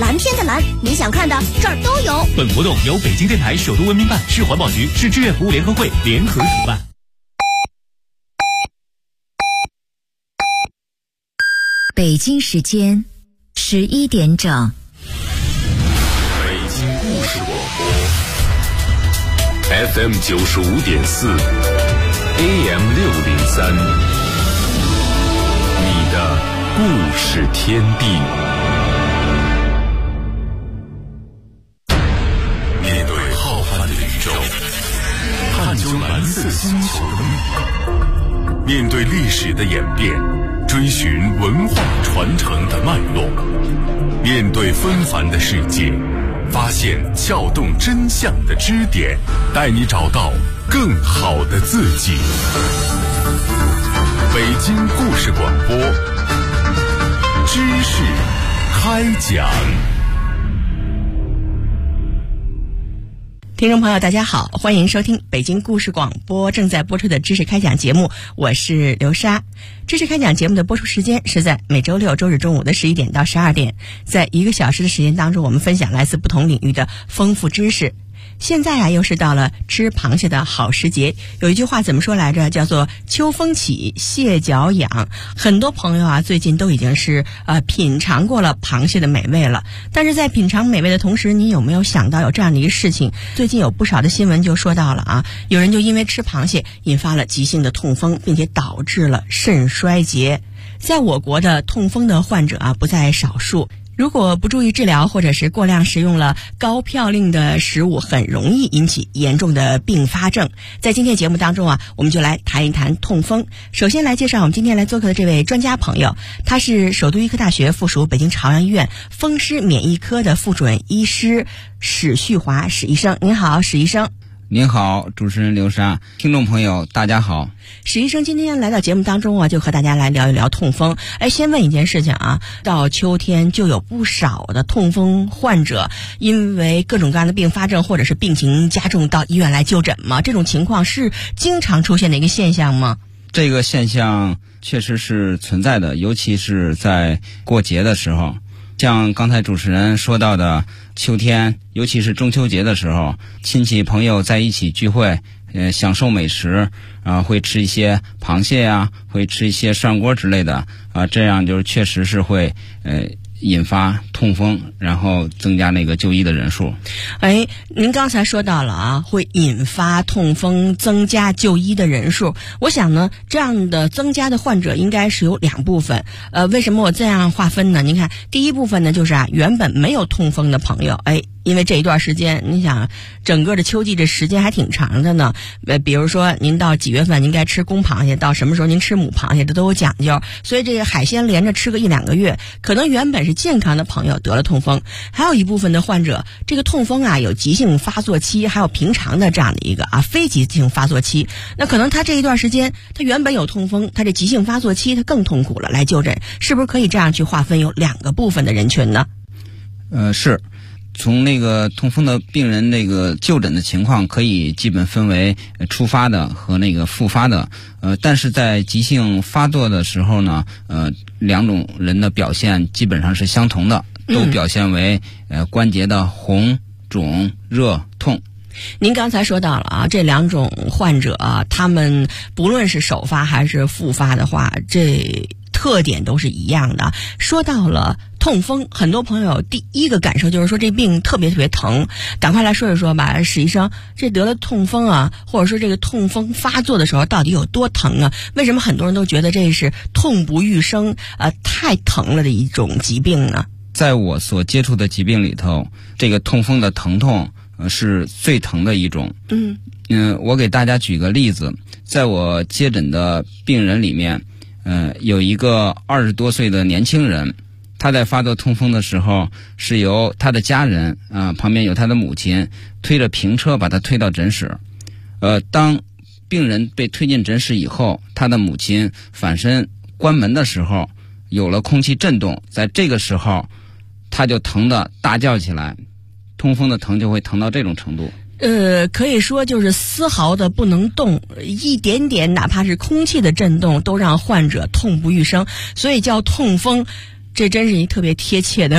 蓝天的蓝，你想看的这儿都有。 本活动由北京电台首都文明办、市环保局、市志愿服务联合会联合主办。 北京时间11点整。 北京故事广播 FM 95.4 AM 603，你的故事天地。面对浩瀚的宇宙，探究蓝色星球的秘密，面对历史的演变，追寻文化传承的脉络，面对纷繁的世界，发现撬动真相的支点，带你找到更好的自己。北京故事广播，知识开讲。 听众朋友大家好，欢迎收听北京故事广播正在播出的知识开讲节目，我是刘莎。知识开讲节目的播出时间是在每周六周日中午的11点到12点，在1个小时的时间当中，我们分享来自不同领域的丰富知识。现在又是到了吃螃蟹的好时节，有一句话怎么说来着，叫做秋风起，蟹脚痒。很多朋友最近都已经是品尝过了螃蟹的美味了。但是在品尝美味的同时，你有没有想到有这样的一个事情？最近有不少的新闻就说到了有人就因为吃螃蟹引发了急性的痛风，并且导致了肾衰竭。在我国的痛风的患者不在少数。如果不注意治疗，或者是过量食用了高嘌呤的食物，很容易引起严重的并发症。在今天节目当中我们就来谈一谈痛风。首先来介绍我们今天来做客的这位专家朋友，他是首都医科大学附属北京朝阳医院风湿免疫科的副主任医师史旭华史医生。您好，史医生。 您好，主持人刘莎，听众朋友大家好。 史医生今天来到节目当中就和大家来聊一聊痛风。先问一件事情到秋天就有不少的痛风患者因为各种各样的并发症或者是病情加重到医院来就诊吗？这种情况是经常出现的一个现象吗？ 这个现象确实是存在的，尤其是在过节的时候。像刚才主持人说到的秋天，尤其是中秋节的时候，亲戚朋友在一起聚会，享受美食会吃一些螃蟹会吃一些涮锅之类的这样就是确实是会引发痛风，然后增加那个就医的人数。 您刚才说到了会引发痛风，增加就医的人数。我想呢，这样的增加的患者应该是有两部分。为什么我这样划分呢？您看，第一部分呢就是原本没有痛风的朋友，因为这一段时间，你想整个的秋季这时间还挺长的呢。比如说您到几月份您该吃公螃蟹，到什么时候您吃母螃蟹，这都有讲究。所以这个海鲜连着吃个1-2个月，可能原本是健康的朋友得了痛风。还有一部分的患者，这个痛风有急性发作期，还有平常的这样的一个非急性发作期。那可能他这一段时间他原本有痛风，他这急性发作期他更痛苦了，来就诊，是不是可以这样去划分有2个部分的人群呢？ 是。从那个痛风的病人那个就诊的情况可以基本分为初发的和那个复发的。但是在急性发作的时候呢两种人的表现基本上是相同的，都表现为关节的红、肿、热、痛。 您刚才说到了这2种患者他们不论是首发还是复发的话，这特点都是一样的。说到了痛风，很多朋友第一个感受就是说这病特别特别疼。赶快来说一说吧，史医生，这得了痛风或者说这个痛风发作的时候到底有多疼为什么很多人都觉得这是痛不欲生太疼了的一种疾病呢？ 在我所接触的疾病里头，这个痛风的疼痛是最疼的一种。我给大家举个例子，在我接诊的病人里面有一个20多岁的年轻人，他在发作痛风的时候是由他的家人旁边有他的母亲推着平车把他推到诊室。当病人被推进诊室以后，他的母亲反身关门的时候有了空气震动，在这个时候他就疼得大叫起来，痛风的疼就会疼到这种程度。 可以说就是丝毫的不能动，一点点哪怕是空气的震动都让患者痛不欲生，所以叫痛风，这真是一特别贴切的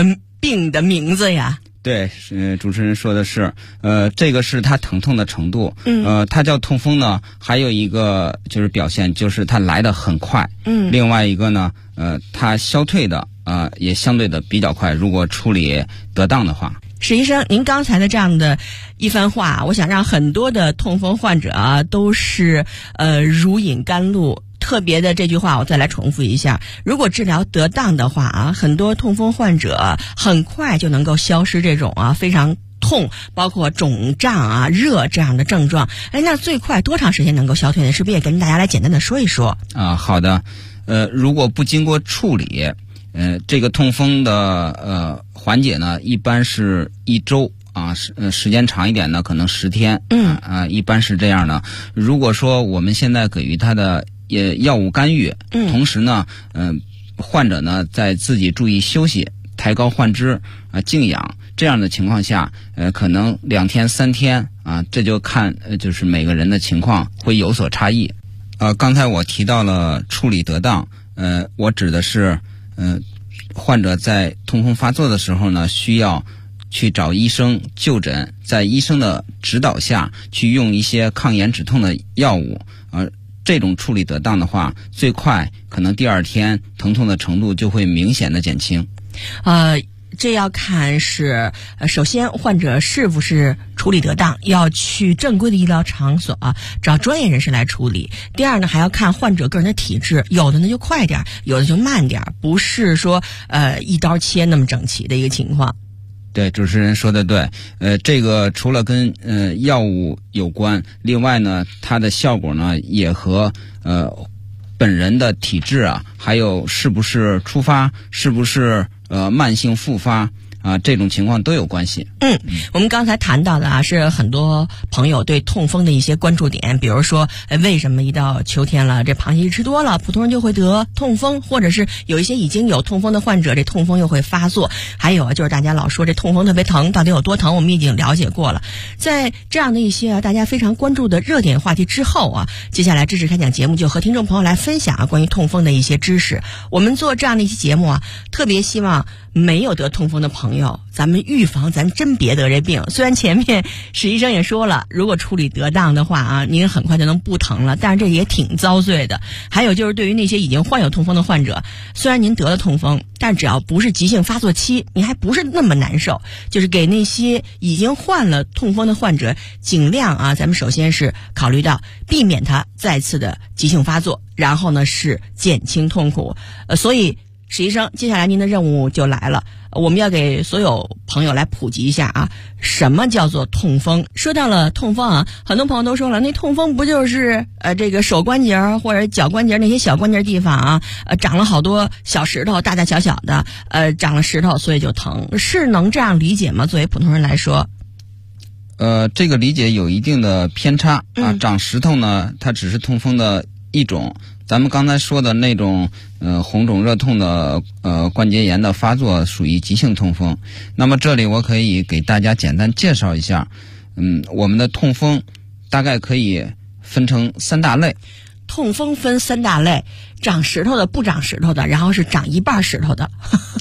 病的名字呀。 对，主持人说的是，这个是它疼痛的程度，它叫痛风呢，还有一个就是表现，就是它来得很快，另外一个呢，它消退的也相对的比较快，如果处理得当的话。 史医生，您刚才的这样的一番话，我想让很多的痛风患者都是如饮甘露。特别的这句话我再来重复一下，如果治疗得当的话很多痛风患者很快就能够消失这种非常痛，包括肿胀热这样的症状。那最快多长时间能够消退呢？是不是也跟大家来简单的说一说？ 好的，如果不经过处理，这个痛风的缓解呢，一般是1周。时间长一点呢，可能10天。一般是这样的。如果说我们现在给予他的药物干预，同时呢，患者呢在自己注意休息、抬高患肢、静养这样的情况下，可能2天3天这就看就是每个人的情况会有所差异。刚才我提到了处理得当，我指的是患者在痛风发作的时候呢，需要去找医生就诊，在医生的指导下去用一些抗炎止痛的药物，这种处理得当的话，最快可能第2天疼痛的程度就会明显的减轻。 这要看是首先患者是不是处理得当，要去正规的医疗场所找专业人士来处理。第二呢，还要看患者个人的体质，有的呢就快点，有的就慢点，不是说一刀切那么整齐的一个情况。 对，主持人说的对，这个除了跟药物有关，另外呢，它的效果呢也和本人的体质还有是不是初发，是不是慢性复发这种情况都有关系。 我们刚才谈到的是很多朋友对痛风的一些关注点，比如说为什么一到秋天了，这螃蟹吃多了，普通人就会得痛风，或者是有一些已经有痛风的患者，这痛风又会发作。还有就是大家老说这痛风特别疼，到底有多疼，我们已经了解过了。在这样的一些大家非常关注的热点话题之后接下来知识开讲节目就和听众朋友来分享关于痛风的一些知识。我们做这样的一期节目特别希望没有得痛风的朋友，咱们预防，咱真别得这病。虽然前面史医生也说了，如果处理得当的话您很快就能不疼了，但是这也挺遭罪的。还有就是对于那些已经患有痛风的患者，虽然您得了痛风，但只要不是急性发作期，你还不是那么难受。就是给那些已经患了痛风的患者，尽量咱们首先是考虑到避免他再次的急性发作，然后呢是减轻痛苦。所以史医生，接下来您的任务就来了，我们要给所有朋友来普及一下什么叫做痛风。说到了痛风很多朋友都说了，那痛风不就是这个手关节或者脚关节那些小关节地方长了好多小石头，大大小小的长了石头，所以就疼，是能这样理解吗？作为普通人来说， 这个理解有一定的偏差长石头呢，它只是痛风的一种。咱们刚才说的那种红肿热痛的关节炎的发作属于急性痛风。那么这里我可以给大家简单介绍一下，我们的痛风大概可以分成3大类。 痛风分3大类，长石头的、不长石头的，然后是长一半石头的。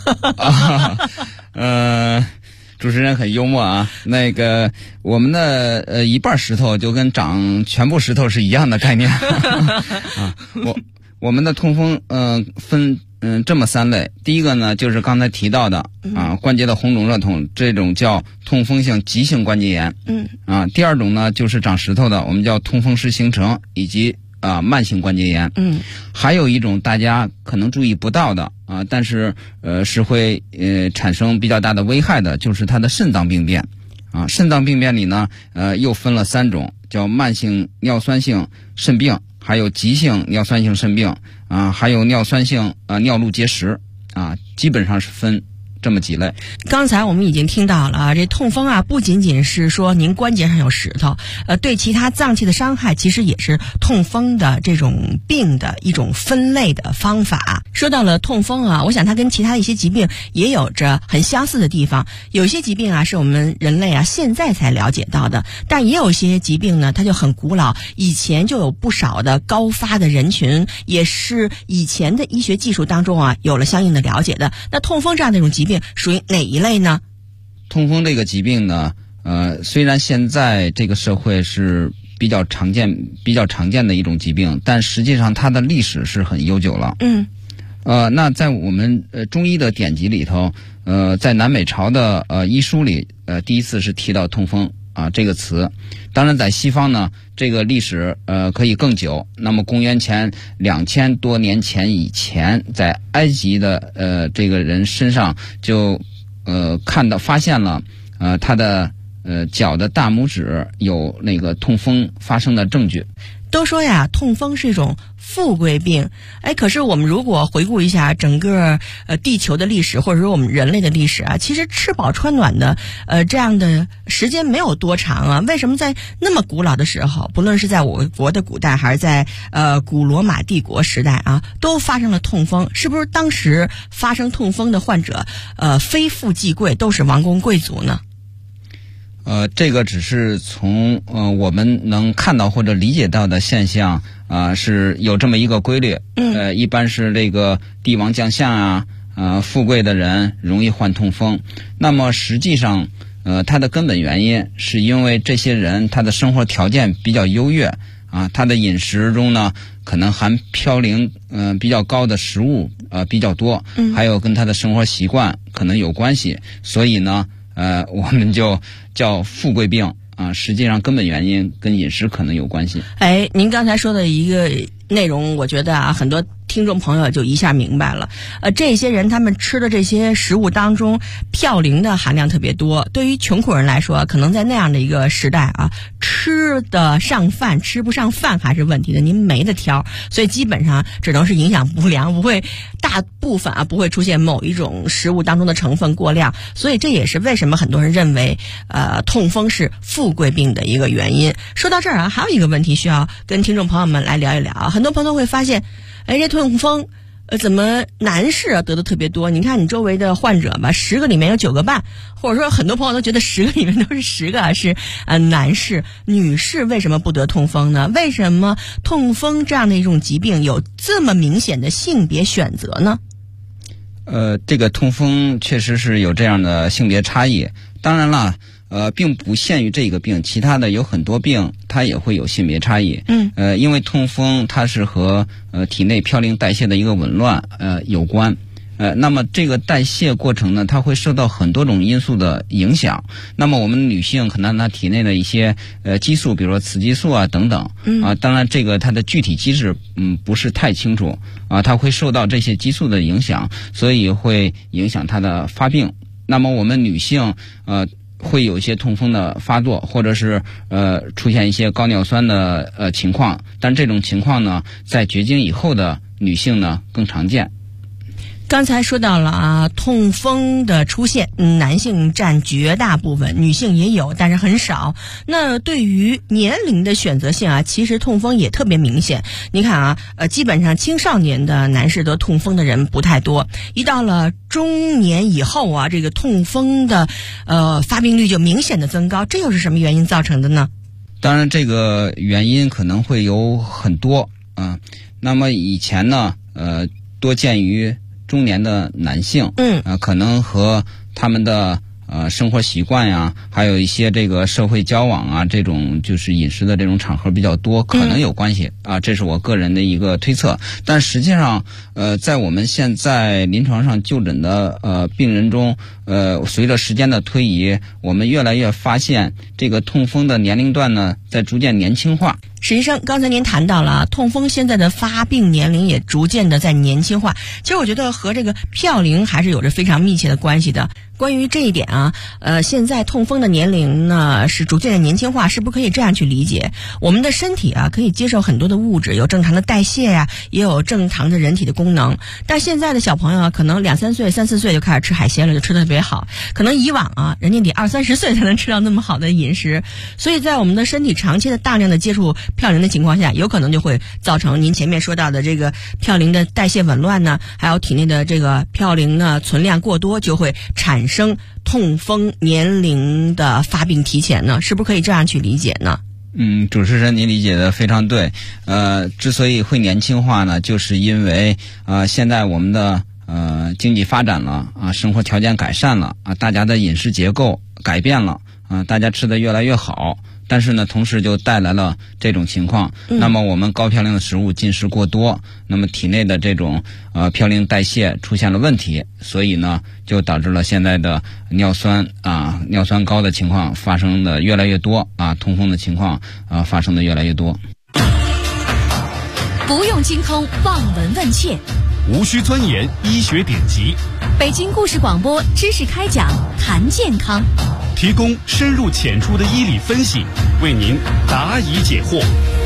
主持人很幽默那个我们的一半石头就跟长全部石头是一样的概念我们的痛风分这么3类。第一个呢就是刚才提到的关节的红肿热痛，这种叫痛风性急性关节炎。第二种呢就是长石头的，我们叫痛风湿形成以及慢性关节炎。还有一种大家可能注意不到的但是是会产生比较大的危害的，就是它的肾脏病变。肾脏病变里呢又分了3种，叫慢性尿酸性肾病，还有急性尿酸性肾病还有尿酸性尿路结石基本上是分这么几类。 刚才我们已经听到了这痛风不仅仅是说您关节上有石头，对其他脏器的伤害其实也是痛风的这种病的一种分类的方法。说到了痛风我想它跟其他一些疾病也有着很相似的地方。有些疾病是我们人类现在才了解到的，但也有一些疾病呢它就很古老，以前就有不少的高发的人群，也是以前的医学技术当中有了相应的了解的。那痛风这样的一种疾病病属于哪一类呢？ 痛风这个疾病呢，虽然现在这个社会是比较常见的一种疾病，但实际上它的历史是很悠久了。那在我们中医的典籍里头，在南北朝的医书里，第一次是提到痛风这个词。当然在西方呢，这个历史可以更久。那么公元前2000多年前以前，在埃及的这个人身上就发现了他的脚的大拇指有那个痛风发生的证据。 都说呀，痛风是一种富贵病。可是我们如果回顾一下整个地球的历史，或者说我们人类的历史啊，其实吃饱穿暖的这样的时间没有多长啊。为什么在那么古老的时候，不论是在我国的古代，还是在古罗马帝国时代啊，都发生了痛风？是不是当时发生痛风的患者非富即贵，都是王公贵族呢？ 这个只是从我们能看到或者理解到的现象是有这么一个规律。一般是这个帝王将相富贵的人容易患痛风。那么实际上它的根本原因是因为这些人他的生活条件比较优越他的饮食中呢可能含嘌呤比较高的食物比较多，还有跟他的生活习惯可能有关系，所以呢我们就叫富贵病实际上根本原因跟饮食可能有关系。 您刚才说的一个内容，我觉得很多听众朋友就一下明白了。这些人他们吃的这些食物当中嘌呤的含量特别多，对于穷苦人来说，可能在那样的一个时代吃得上饭吃不上饭还是问题的，您没得挑，所以基本上只能是营养不良，不会大部分不会出现某一种食物当中的成分过量，所以这也是为什么很多人认为痛风是富贵病的一个原因。说到这儿还有一个问题需要跟听众朋友们来聊一聊。很多朋友会发现这痛风怎么男士得的特别多？你看你周围的患者吧，10个里面有9个半，或者说很多朋友都觉得10个里面都是10个是男士。女士为什么不得痛风呢？为什么痛风这样的一种疾病有这么明显的性别选择呢？ 这个痛风确实是有这样的性别差异。当然了，并不限于这个病，其他的有很多病它也会有性别差异。因为痛风它是和体内嘌呤代谢的一个紊乱有关。那么这个代谢过程呢，它会受到很多种因素的影响。那么我们女性可能她体内的一些激素，比如说雌激素等等当然这个它的具体机制不是太清楚它会受到这些激素的影响，所以会影响它的发病。那么我们女性会有一些痛风的发作，或者是出现一些高尿酸的情况，但这种情况呢，在绝经以后的女性呢更常见。 刚才说到了痛风的出现，男性占绝大部分，女性也有，但是很少。那对于年龄的选择性其实痛风也特别明显。你看基本上青少年的男士得痛风的人不太多，一到了中年以后这个痛风的发病率就明显的增高，这又是什么原因造成的呢？ 当然这个原因可能会有很多那么以前呢多见于中年的男性可能和他们的生活习惯呀，还有一些这个社会交往这种就是饮食的这种场合比较多，可能有关系这是我个人的一个推测。但实际上在我们现在临床上就诊的病人中随着时间的推移，我们越来越发现这个痛风的年龄段呢在逐渐年轻化。 史医生，刚才您谈到了痛风现在的发病年龄也逐渐的在年轻化，其实我觉得和这个嘌呤还是有着非常密切的关系的。关于这一点现在痛风的年龄呢是逐渐的年轻化，是不是可以这样去理解？我们的身体可以接受很多的物质，有正常的代谢也有正常的人体的功能。但现在的小朋友可能2、3岁、3、4岁就开始吃海鲜了，就吃得特别好。可能以往人家得20、30岁才能吃到那么好的饮食，所以在我们的身体长期的大量的接触嘌呤的情况下，有可能就会造成您前面说到的这个嘌呤的代谢紊乱呢，还有体内的这个嘌呤呢存量过多，就会产生痛风年龄的发病提前呢，是不是可以这样去理解呢？ 主持人您理解的非常对。之所以会年轻化呢，就是因为现在我们的经济发展了啊，生活条件改善了啊，大家的饮食结构改变了啊，大家吃得越来越好。但是呢，同时就带来了这种情况。那么我们高嘌呤的食物进食过多，那么体内的这种嘌呤代谢出现了问题，所以呢，就导致了现在的尿酸高的情况发生的越来越多啊，痛风的情况发生的越来越多。 不用精通望闻问切， 无需钻研医学典籍， 北京故事广播知识开讲，谈健康， 提供深入浅出的医理分析，为您答疑解惑。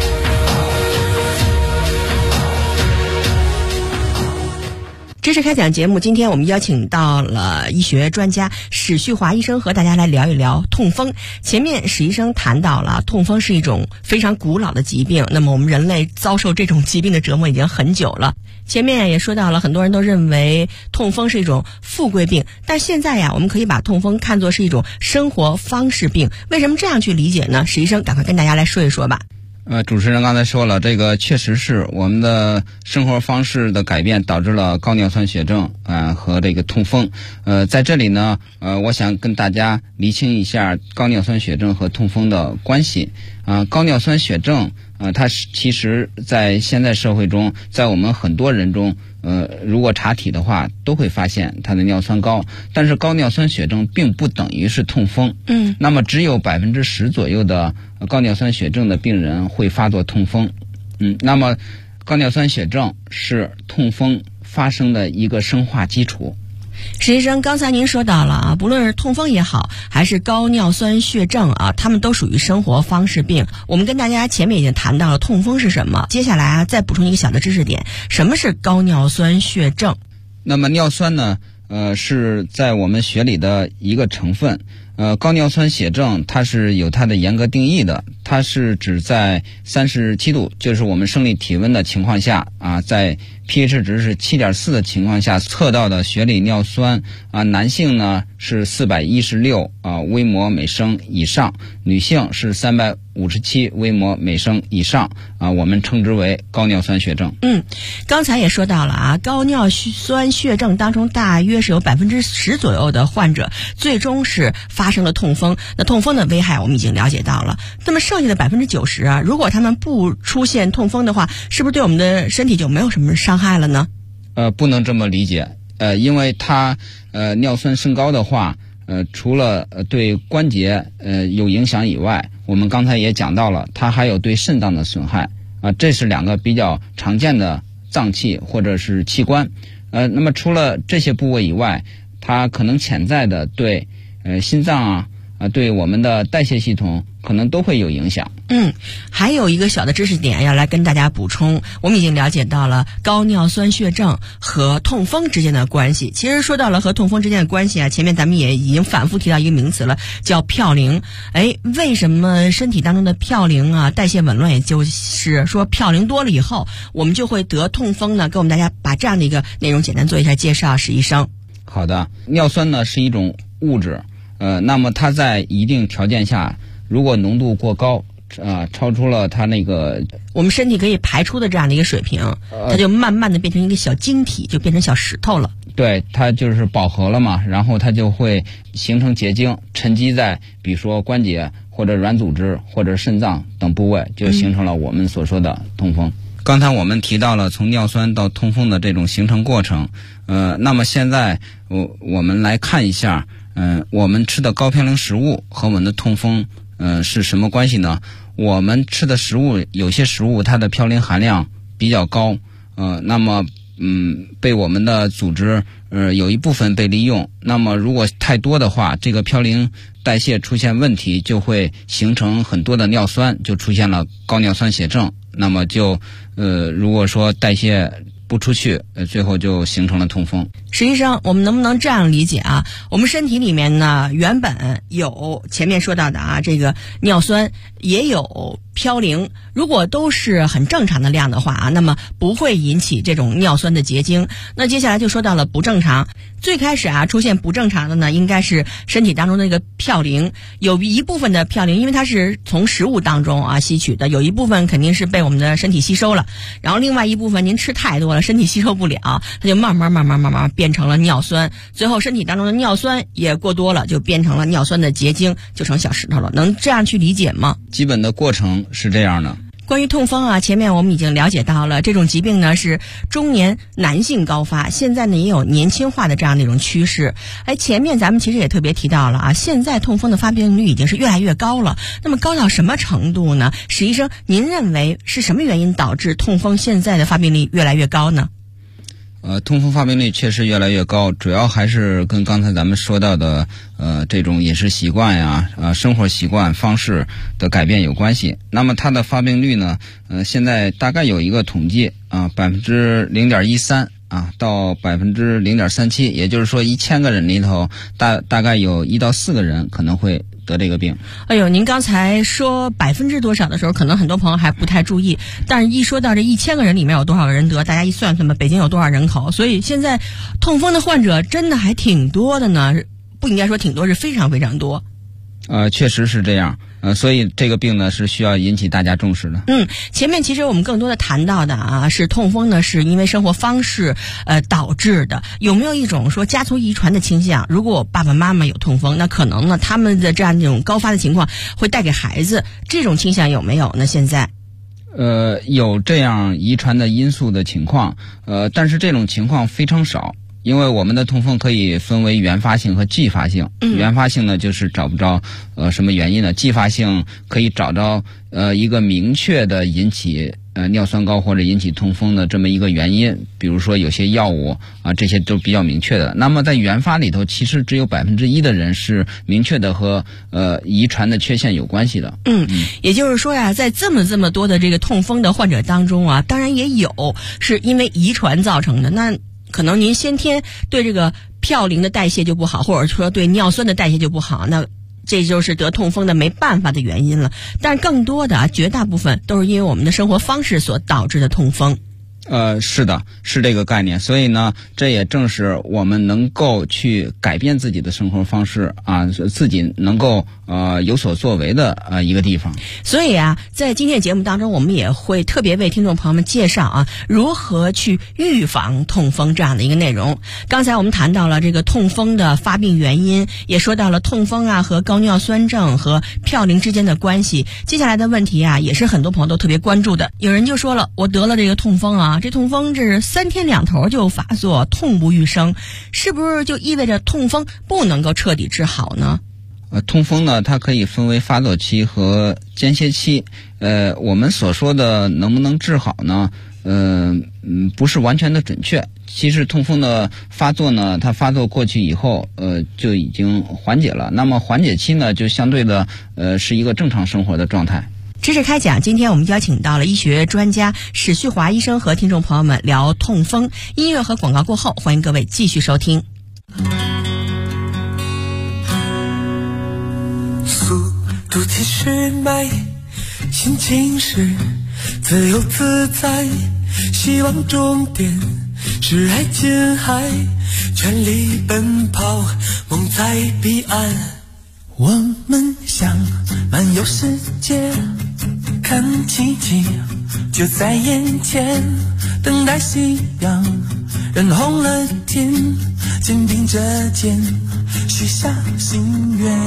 知识开讲节目，今天我们邀请到了医学专家史旭华医生，和大家来聊一聊痛风。前面史医生谈到了痛风是一种非常古老的疾病，那么我们人类遭受这种疾病的折磨已经很久了。前面也说到了，很多人都认为痛风是一种富贵病，但现在呀，我们可以把痛风看作是一种生活方式病。为什么这样去理解呢？史医生赶快跟大家来说一说吧。 主持人刚才说了，这个确实是我们的生活方式的改变导致了高尿酸血症和这个痛风。在这里呢，我想跟大家厘清一下高尿酸血症和痛风的关系。高尿酸血症它其实在现在社会中，在我们很多人中如果查体的话都会发现它的尿酸高，但是高尿酸血症并不等于是痛风。那么只有10%左右的高尿酸血症的病人会发作痛风。那么高尿酸血症是痛风发生的一个生化基础。 史医生，刚才您说到了啊，不论是痛风也好，还是高尿酸血症啊，它们都属于生活方式病。我们跟大家前面已经谈到了痛风是什么，接下来再补充一个小的知识点，什么是高尿酸血症？ 那么尿酸呢，是在我们血里的一个成分。高尿酸血症它是有它的严格定义的，它是指在37度，就是我们生理体温的情况下在 pH 值是 7.4 的情况下测到的血里尿酸男性呢是416微摩每升以上，女性是357微摩每升以上我们称之为高尿酸血症。 刚才也说到了高尿酸血症当中大约是有10%左右的患者最终是发生了痛风。那痛风的危害我们已经了解到了，那么剩下的90%如果他们不出现痛风的话，是不是对我们的身体就没有什么伤害了呢？ 不能这么理解。因为它尿酸升高的话，除了对关节有影响以外，我们刚才也讲到了，它还有对肾脏的损害这是两个比较常见的脏器或者是器官。那么除了这些部位以外，它可能潜在的对心脏对我们的代谢系统可能都会有影响。 还有一个小的知识点要来跟大家补充，我们已经了解到了高尿酸血症和痛风之间的关系。其实说到了和痛风之间的关系前面咱们也已经反复提到一个名词了，叫嘌呤。为什么身体当中的嘌呤代谢紊乱，也就是说嘌呤多了以后我们就会得痛风呢？给我们大家把这样的一个内容简单做一下介绍，史医生。 好的，尿酸呢是一种物质，那么它在一定条件下，如果浓度过高超出了它那个我们身体可以排出的这样的一个水平，它就慢慢的变成一个小晶体，就变成小石头了。 对，它就是饱和了嘛，然后它就会形成结晶，沉积在比如说关节或者软组织或者肾脏等部位，就形成了我们所说的痛风。刚才我们提到了从尿酸到痛风的这种形成过程，那么现在我们来看一下我们吃的高嘌呤食物和我们的痛风是什么关系呢？我们吃的食物，有些食物它的嘌呤含量比较高，那么被我们的组织有一部分被利用，那么如果太多的话，这个嘌呤代谢出现问题，就会形成很多的尿酸，就出现了高尿酸血症。那么就如果说代谢不出去，最后就形成了痛风。 实际上我们能不能这样理解啊？我们身体里面呢，原本有前面说到的啊，这个尿酸，也有嘌呤，如果都是很正常的量的话啊，那么不会引起这种尿酸的结晶。那接下来就说到了不正常。最开始啊，出现不正常的呢，应该是身体当中的那个嘌呤，有一部分的嘌呤，因为它是从食物当中啊吸取的，有一部分肯定是被我们的身体吸收了，然后另外一部分您吃太多了，身体吸收不了，它就慢慢变成了尿酸，最后身体当中的尿酸也过多了，就变成了尿酸的结晶，就成小石头了。能这样去理解吗？ 基本的过程是这样的。 关于痛风啊，前面我们已经了解到了，这种疾病呢是中年男性高发，现在呢也有年轻化的这样的一种趋势。前面咱们其实也特别提到了啊，现在痛风的发病率已经是越来越高了。那么高到什么程度呢？史医生，您认为是什么原因导致痛风现在的发病率越来越高呢？ 痛风发病率确实越来越高，主要还是跟刚才咱们说到的这种饮食习惯呀、生活习惯方式的改变有关系。那么它的发病率呢，现在大概有一个统计啊，0.13%到0.37%，也就是说1000个人里头大概有1到4个人可能会得这个病。 哎呦，您刚才说多少的时候，可能很多朋友还不太注意，但是一说到这1000个人里面有多少个人得，大家一算算吧，北京有多少人口，所以现在痛风的患者真的还挺多的呢，不应该说挺多，是非常非常多。 确实是这样。所以这个病呢是需要引起大家重视的。 前面其实我们更多的谈到的啊，是痛风呢是因为生活方式导致的。有没有一种说家族遗传的倾向？如果我爸爸妈妈有痛风，那可能呢他们的这样一种高发的情况会带给孩子，这种倾向有没有呢？现在有这样遗传的因素的情况，但是这种情况非常少。因为我们的痛风可以分为原发性和继发性。原发性呢就是找不着什么原因的，继发性可以找着一个明确的引起尿酸高或者引起痛风的这么一个原因，比如说有些药物这些都比较明确的。那么在原发里头，其实只有1%的人是明确的和遗传的缺陷有关系的。 也就是说呀，在这么多的这个痛风的患者当中啊，当然也有是因为遗传造成的，那可能您先天对这个嘌呤的代谢就不好，或者说对尿酸的代谢就不好，那这就是得痛风的没办法的原因了。但更多的绝大部分都是因为我们的生活方式所导致的痛风。 是的，是这个概念。所以呢，这也正是我们能够去改变自己的生活方式啊，自己能够有所作为的一个地方。 所以啊，在今天节目当中，我们也会特别为听众朋友们介绍啊，如何去预防痛风这样的一个内容。刚才我们谈到了这个痛风的发病原因，也说到了痛风啊和高尿酸症和嘌呤之间的关系。接下来的问题啊，也是很多朋友都特别关注的。有人就说了，我得了这个痛风啊，这痛风这是3天2头就发作，痛不欲生，是不是就意味着痛风不能够彻底治好呢？ 痛风呢，它可以分为发作期和间歇期。我们所说的能不能治好呢？不是完全的准确。其实痛风的发作呢，它发作过去以后，就已经缓解了。那么缓解期呢，就相对的是一个正常生活的状态。 知识开讲，今天我们邀请到了医学专家史旭华医生和听众朋友们聊痛风。音乐和广告过后，欢迎各位继续收听。 速度其实慢，心情是自由自在，希望终点是爱琴海，全力奔跑，梦在彼岸。我们想漫游世界，看奇迹就在眼前，等待夕阳染红了天，肩并着肩许下心愿。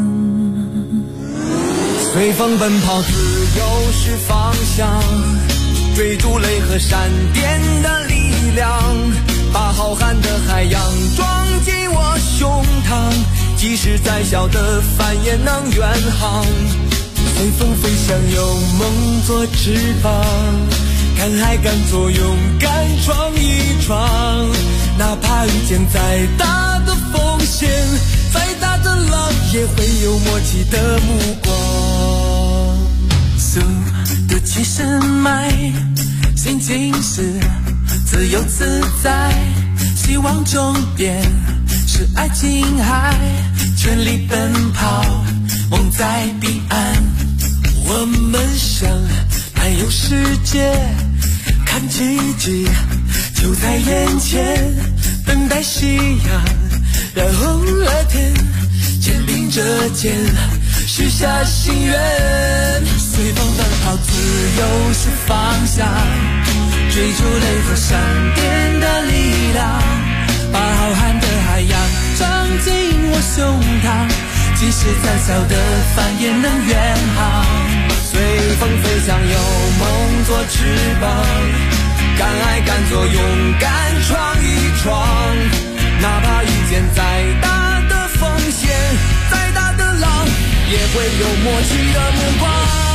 随风奔跑，自由是方向，追逐雷和闪电的力量，把浩瀚的海洋装进我胸膛，即使再小的帆也能远航。随风飞翔，有梦做翅膀，敢爱敢做，勇敢闯一闯，哪怕遇见再大的风险，再大的浪，也会有默契的目光。速度其实慢，心情是自由自在，希希望终点是爱琴海，全力奔跑，梦在彼岸。我们想漫游世界，看奇迹就在眼前，等待夕阳染红了天，肩并着肩许下心愿，随风奔跑，自由是方向，追逐雷和闪电的力量，把浩瀚的海洋装进我胸膛，即使再小的帆也能远航，随风飞翔，有梦做翅膀，敢爱敢做，勇敢闯一闯，哪怕遇见再大的风险，再大的浪，也会有默契的目光。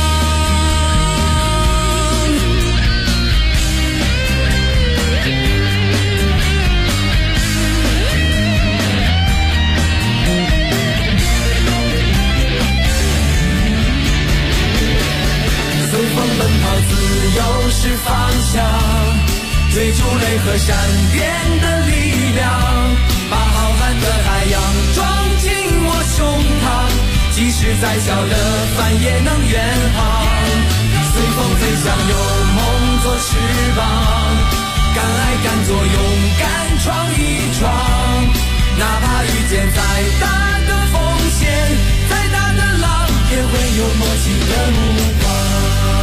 随风奔跑，自由是方向，追逐雷和闪电的力量，把浩瀚的海洋装进我胸膛，即使再小的帆也能远航，随风飞翔，有梦做翅膀，敢爱敢做，勇敢闯一闯，哪怕遇见再大的风险，再大的浪，也会有默契的目光。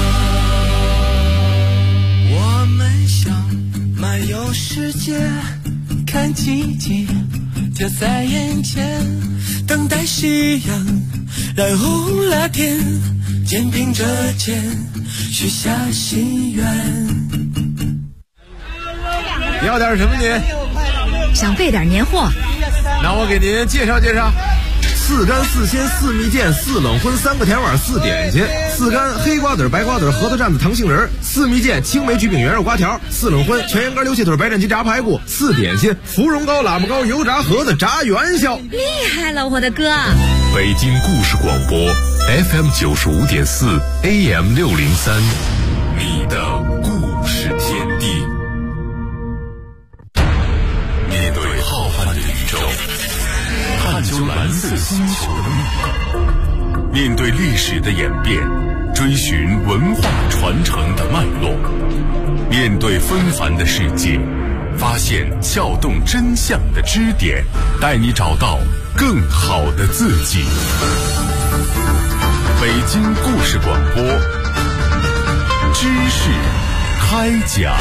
我们想漫游世界，看奇迹就在眼前，等待夕阳染红了天，肩并着肩许下心愿。 要点什么您？ 想备点年货。 那我给您介绍介绍。4干4鲜4蜜饯4冷荤3个甜碗4点心，4干黑瓜子白瓜子核桃蘸子糖杏仁，4蜜饯青梅焗饼圆肉瓜条，4冷荤全羊肝溜蟹腿白斩鸡炸排骨，4点心芙蓉糕喇嘛糕油炸盒子炸元宵。 厉害了，我的哥！ 北京故事广播 FM 95.4 AM 603，你的故事天地。面对浩瀚的宇宙，探究蓝色星球的秘密，面对历史的演变，追寻文化传承的脉络，面对纷繁的世界，发现撬动真相的支点，带你找到更好的自己。北京故事广播，知识开讲。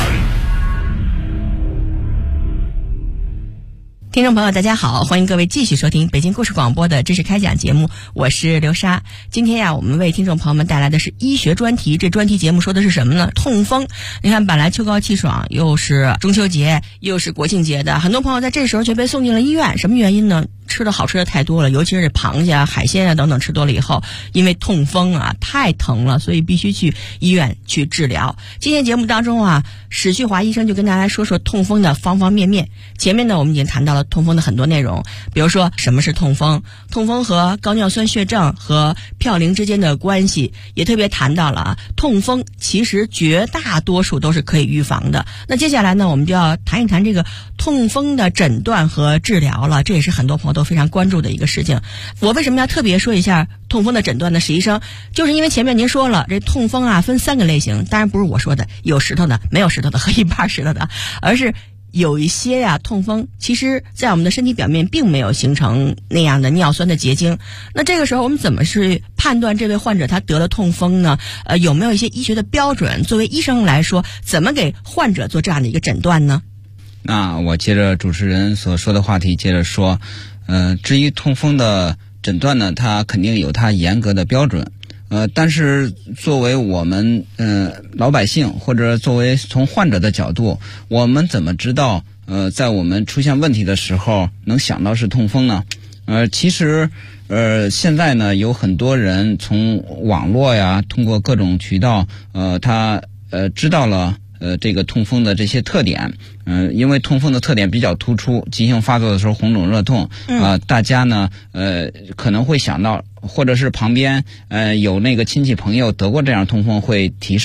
听众朋友大家好，欢迎各位继续收听北京故事广播的知识开讲节目，我是刘莎。今天呀，我们为听众朋友们带来的是医学专题。这专题节目说的是什么呢？痛风。你看本来秋高气爽，又是中秋节，又是国庆节的，很多朋友在这时候却被送进了医院。什么原因呢？吃的好吃的太多了，尤其是螃蟹啊、海鲜啊等等吃多了以后，因为痛风啊太疼了，所以必须去医院去治疗。今天节目当中啊，史旭华医生就跟大家说说痛风的方方面面。前面呢，我们已经谈到了痛风的很多内容，比如说什么是痛风，痛风和高尿酸血症和嘌呤之间的关系，也特别谈到了痛风其实绝大多数都是可以预防的。那接下来呢，我们就要谈一谈这个痛风的诊断和治疗了，这也是很多朋友都非常关注的一个事情。我为什么要特别说一下痛风的诊断呢？史医生，就是因为前面您说了，这痛风啊分3个类型，当然不是我说的有石头的、没有石头的和一半石头的，而是有一些呀痛风其实在我们的身体表面并没有形成那样的尿酸的结晶。那这个时候我们怎么是判断这位患者他得了痛风呢？有没有一些医学的标准？作为医生来说，怎么给患者做这样的一个诊断呢？ 那我接着主持人所说的话题接着说，至于痛风的诊断呢，它肯定有它严格的标准。但是作为我们老百姓，或者作为从患者的角度，我们怎么知道在我们出现问题的时候能想到是痛风呢？其实现在呢有很多人从网络呀，通过各种渠道他知道了这个痛风的这些特点。因为痛风的特点比较突出，急性发作的时候红肿热痛大家呢可能会想到，或者是旁边有那个亲戚朋友得过这样痛风，会提示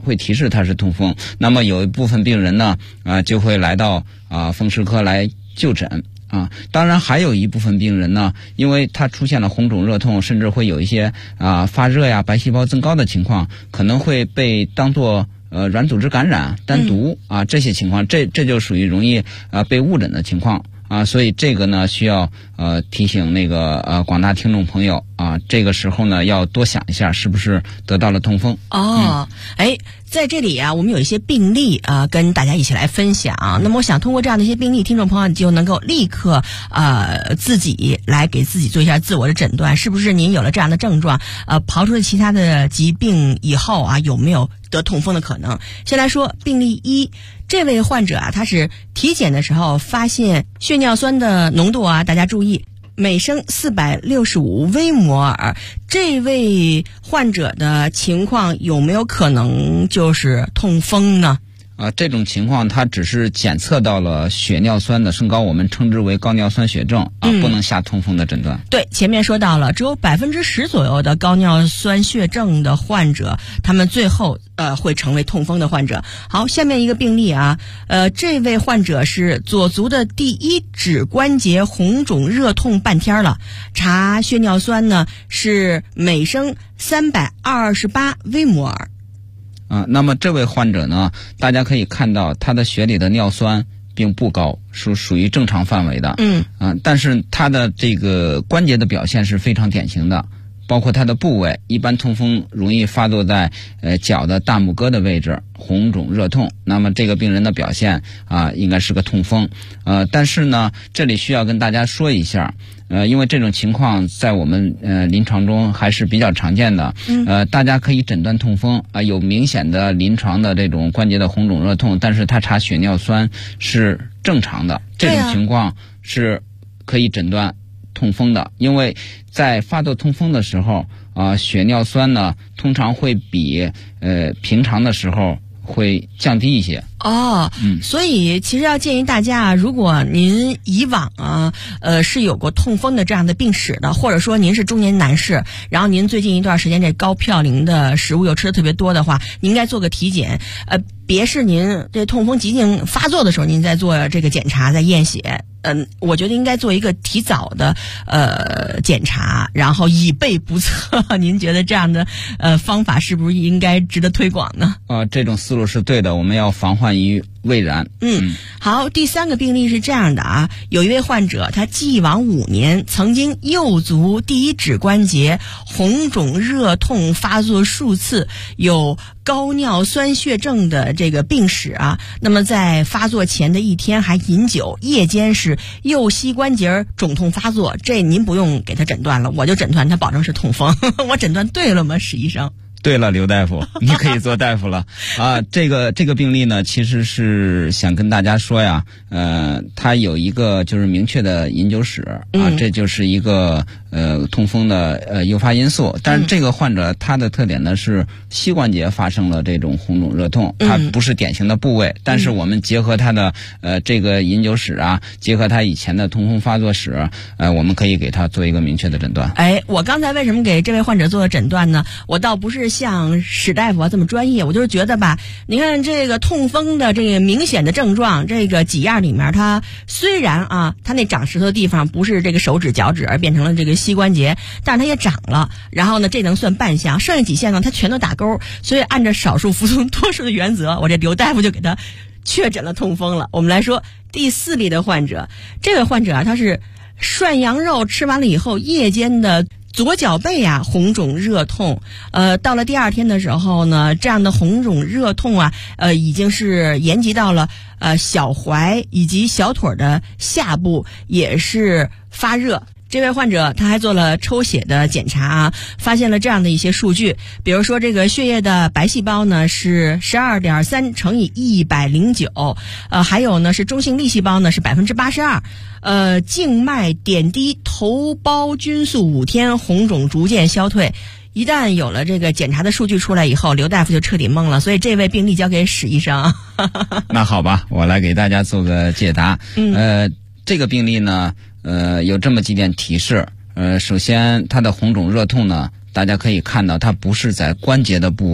会提示他是痛风。那么有一部分病人呢，就会来到风湿科来就诊。当然还有一部分病人呢，因为他出现了红肿热痛，甚至会有一些发热呀、白细胞增高的情况，可能会被当作软组织感染单独这些情况，这就属于容易被误诊的情况所以这个呢需要提醒那个广大听众朋友这个时候呢要多想一下是不是得到了痛风。 在这里我们有一些病例跟大家一起来分享。那么我想通过这样的一些病例，听众朋友就能够立刻自己来给自己做一下自我的诊断，是不是您有了这样的症状，刨出了其他的疾病以后有没有得痛风的可能。先来说病例一，这位患者他是体检的时候发现血尿酸的浓度大家注意每升465微摩尔，这位患者的情况有没有可能就是痛风呢？ 这种情况它只是检测到了血尿酸的升高，我们称之为高尿酸血症不能下痛风的诊断。 对，前面说到了，只有10%左右的高尿酸血症的患者，他们最后会成为痛风的患者。好，下面一个病例这位患者是左足的第一指关节红肿热痛半天了，查血尿酸呢是每升328微摩尔。 那么这位患者呢，大家可以看到他的血里的尿酸并不高，属于正常范围的。但是他的这个关节的表现是非常典型的，包括他的部位，一般痛风容易发作在脚的大拇哥的位置，红肿热痛。那么这个病人的表现应该是个痛风。但是呢，这里需要跟大家说一下。因为这种情况在我们临床中还是比较常见的。大家可以诊断痛风有明显的临床的这种关节的红肿热痛，但是他查血尿酸是正常的，这种情况是可以诊断痛风的。因为在发作痛风的时候血尿酸呢通常会比平常的时候会降低一些。 所以其实要建议大家，如果您以往是有过痛风的这样的病史的，或者说您是中年男士，然后您最近一段时间这高嘌呤的食物又吃的特别多的话，您应该做个体检。别是您这痛风急性发作的时候，您再做这个检查，再验血。我觉得应该做一个提早的检查，然后以备不测。您觉得这样的方法是不是应该值得推广呢？ 这种思路是对的，我们要防患于未然。 好，第三个病例是这样的有一位患者，他既往5年曾经右足第一指关节红肿热痛发作数次，有高尿酸血症的这个病史那么在发作前的一天还饮酒，夜间是右膝关节肿痛发作，这您不用给他诊断了，我就诊断他保证是痛风。我诊断对了吗，史医生？ 对了，刘大夫，你可以做大夫了这个病例呢，其实是想跟大家说呀，他有一个就是明确的饮酒史这就是一个痛风的诱发因素。但是这个患者他的特点呢是膝关节发生了这种红肿热痛，他不是典型的部位，但是我们结合他的这个饮酒史结合他以前的痛风发作史我们可以给他做一个明确的诊断。 我刚才为什么给这位患者做诊断呢？我倒不是像史大夫这么专业，我就是觉得吧，你看这个痛风的这个明显的症状，这个几样里面，它虽然它那长石头的地方不是这个手指脚趾，而变成了这个膝关节，但是它也长了，然后呢这能算半项，剩下几项呢它全都打勾，所以按照少数服从多数的原则，我这刘大夫就给他确诊了痛风了。我们来说第4例的患者，这位患者他是涮羊肉吃完了以后，夜间的左脚背红肿热痛，到了第2天的时候呢，这样的红肿热痛已经是延及到了小踝以及小腿的下部，也是发热。这位患者他还做了抽血的检查发现了这样的一些数据，比如说这个血液的白细胞呢是 12.3 乘以109，还有呢是中性粒细胞呢是 82%，静脉点滴头孢菌素5天，红肿逐渐消退。一旦有了这个检查的数据出来以后，刘大夫就彻底懵了，所以这位病例交给史医生。 那好吧，我来给大家做个解答。这个病例呢有这么几点提示。首先它的红肿热痛呢，大家可以看到它不是在关节的部位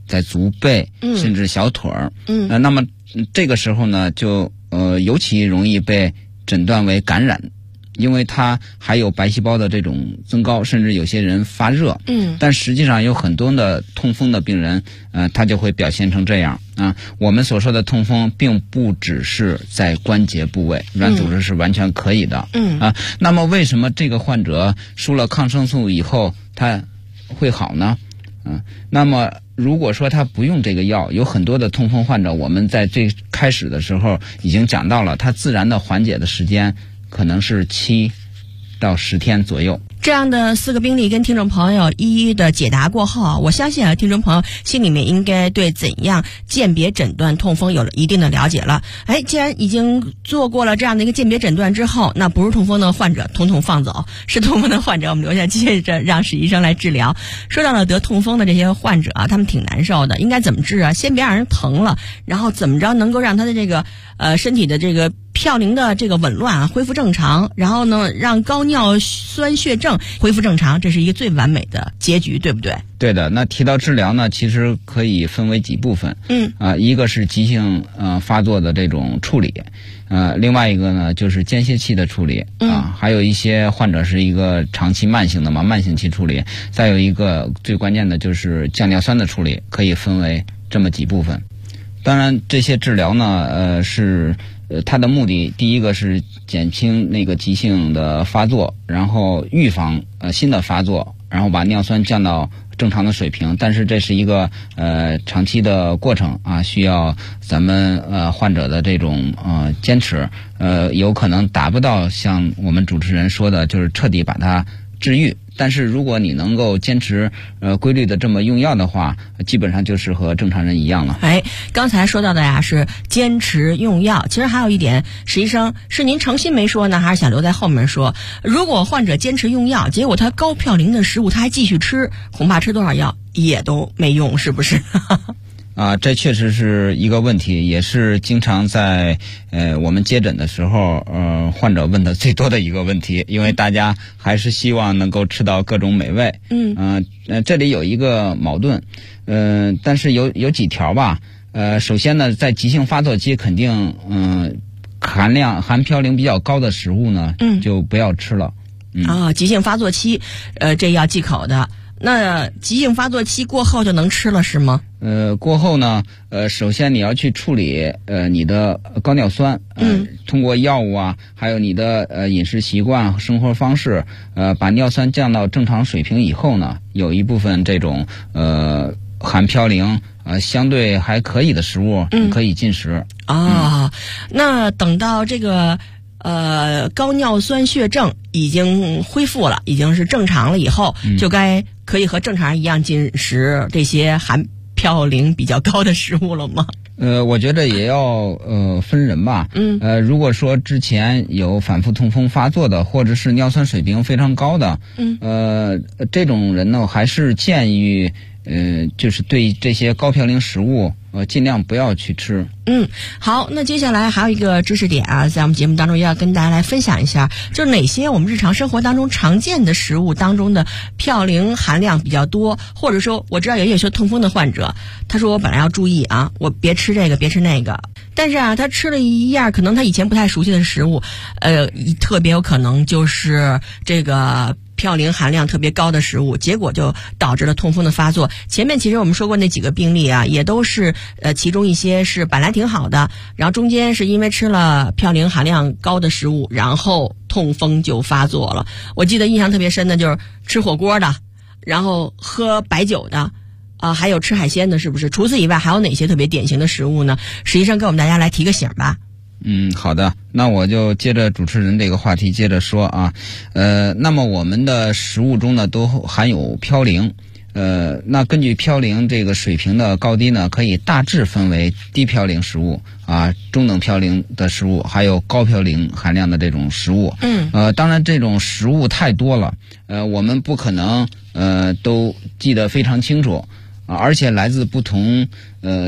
在足背，甚至小腿儿，那么这个时候呢，就尤其容易被诊断为感染。因为它还有白细胞的这种增高，甚至有些人发热。但实际上有很多的痛风的病人，他就会表现成这样啊。我们所说的痛风，并不只是在关节部位，软组织是完全可以的。那么为什么这个患者输了抗生素以后他会好呢？那么如果说他不用这个药，有很多的痛风患者，我们在最开始的时候已经讲到了，他自然的缓解的时间可能是7到10天左右。 这样的4个病例跟听众朋友一一的解答过后，我相信听众朋友心里面应该对怎样鉴别诊断痛风有了一定的了解了。既然已经做过了这样的一个鉴别诊断之后，那不是痛风的患者统统放走，是痛风的患者我们留下接着让史医生来治疗。说到了得痛风的这些患者他们挺难受的，应该怎么治啊？先别让人疼了，然后怎么着能够让他的这个身体的这个嘌呤的这个紊乱恢复正常，然后呢让高尿酸血症恢复正常，这是一个最完美的结局，对不对？ 对的。那提到治疗呢，其实可以分为几部分。一个是急性发作的这种处理，另外一个呢就是间歇期的处理还有一些患者是一个长期慢性的慢性期处理，再有一个最关键的就是降尿酸的处理，可以分为这么几部分。当然这些治疗呢是它的目的，第一个是减轻那个急性的发作，然后预防新的发作，然后把尿酸降到正常的水平。但是这是一个长期的过程需要咱们患者的这种坚持，有可能达不到像我们主持人说的，就是彻底把它治愈。但是如果你能够坚持规律的这么用药的话，基本上就是和正常人一样了。 刚才说到的呀是坚持用药，其实还有一点，史医生是您诚心没说呢，还是想留在后面说？如果患者坚持用药，结果他高嘌呤的食物他还继续吃，恐怕吃多少药也都没用，是不是？ 这确实是一个问题，也是经常在我们接诊的时候患者问的最多的一个问题，因为大家还是希望能够吃到各种美味。这里有一个矛盾，但是有几条吧。首先呢，在急性发作期肯定含嘌呤比较高的食物呢就不要吃了。 急性发作期这要忌口的。那急性发作期过后就能吃了是吗？ 过后呢，首先你要去处理你的高尿酸，通过药物还有你的饮食习惯、生活方式，把尿酸降到正常水平以后呢，有一部分这种含嘌呤相对还可以的食物可以进食。 那等到这个高尿酸血症已经恢复了，已经是正常了以后，就可以和正常人一样进食这些含嘌呤比较高的食物了吗？ 我觉得也要分人吧。如果说之前有反复痛风发作的，或者是尿酸水平非常高的，这种人呢，还是建议就是对这些高嘌呤食物尽量不要去吃。 好，那接下来还有一个知识点在我们节目当中要跟大家来分享一下，就是哪些我们日常生活当中常见的食物当中的嘌呤含量比较多，或者说我知道有些痛风的患者，他说我本来要注意我别吃这个别吃那个，但是他吃了一样可能他以前不太熟悉的食物，特别有可能就是这个嘌呤含量特别高的食物，结果就导致了痛风的发作。前面其实我们说过那几个病例也都是其中一些是本来挺好的，然后中间是因为吃了嘌呤含量高的食物，然后痛风就发作了。我记得印象特别深的就是吃火锅的，然后喝白酒的还有吃海鲜的，是不是？除此以外还有哪些特别典型的食物呢？实际上给我们大家来提个醒吧。 好的，那我就接着主持人这个话题接着说那么我们的食物中呢都含有嘌呤，那根据嘌呤这个水平的高低呢，可以大致分为低嘌呤食物中等嘌呤的食物，还有高嘌呤含量的这种食物。当然这种食物太多了，我们不可能都记得非常清楚，而且来自不同